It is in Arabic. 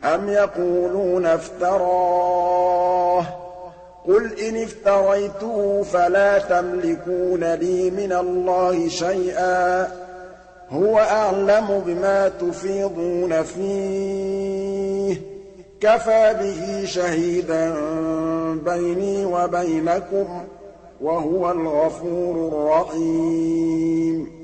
أَمْ يَقُولُونَ افْتَرَاهُ ۖ قُلْ إِنِ افْتَرَيْتُهُ فَلَا تَمْلِكُونَ لِي مِنَ اللَّهِ شَيْئًا ۖ هُوَ أَعْلَمُ بِمَا تُفِيضُونَ فِيهِ ۖ كَفَىٰ بِهِ شَهِيدًا بَيْنِي وَبَيْنَكُمْ ۖ وَهُوَ الْغَفُورُ الرَّحِيمُ